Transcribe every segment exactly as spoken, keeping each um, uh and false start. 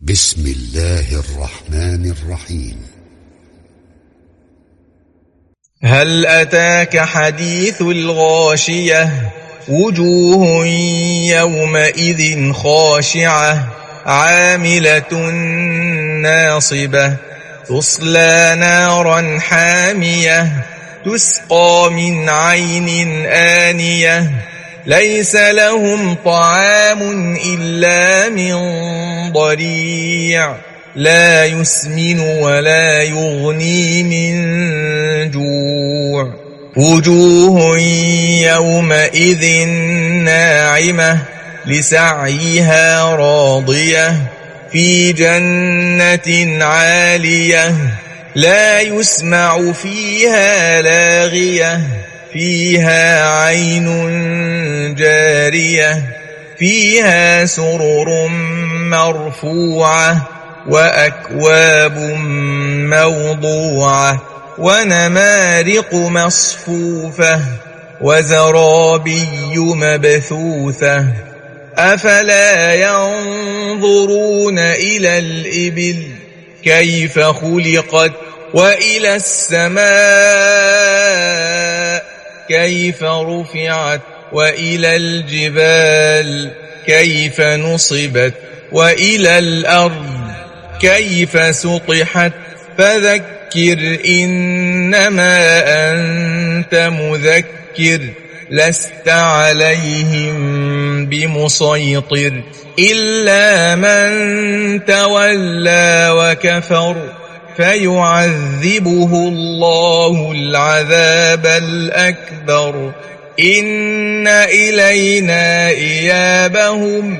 بسم الله الرحمن الرحيم. هل أتاك حديث الغاشية وجوه يومئذ خاشعة عاملة ناصبة تصلى نارا حامية تسقى من عين آنية ليس لهم طعام إلا من ضريع لا يسمن ولا يغني من جوع وجوه يومئذ ناعمة لسعيها راضية في جنة عالية لا يسمع فيها لاغية فيها عين جارية فيها سرر مرفوعة وأكواب موضوعة ونمارق مصفوفة وزرابي مبثوثة أفلا ينظرون إلى الإبل كيف خلقت وإلى السماء كيف رفعت وإلى الجبال كيف نصبت وإلى الأرض كيف سطحت فذكر إنما أنت مذكر لست عليهم بمسيطر إلا من تولى وكفر فيعذبه الله العذاب الأكبر إن إلينا إيابهم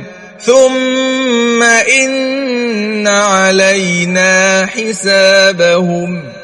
ثم إن علينا حسابهم.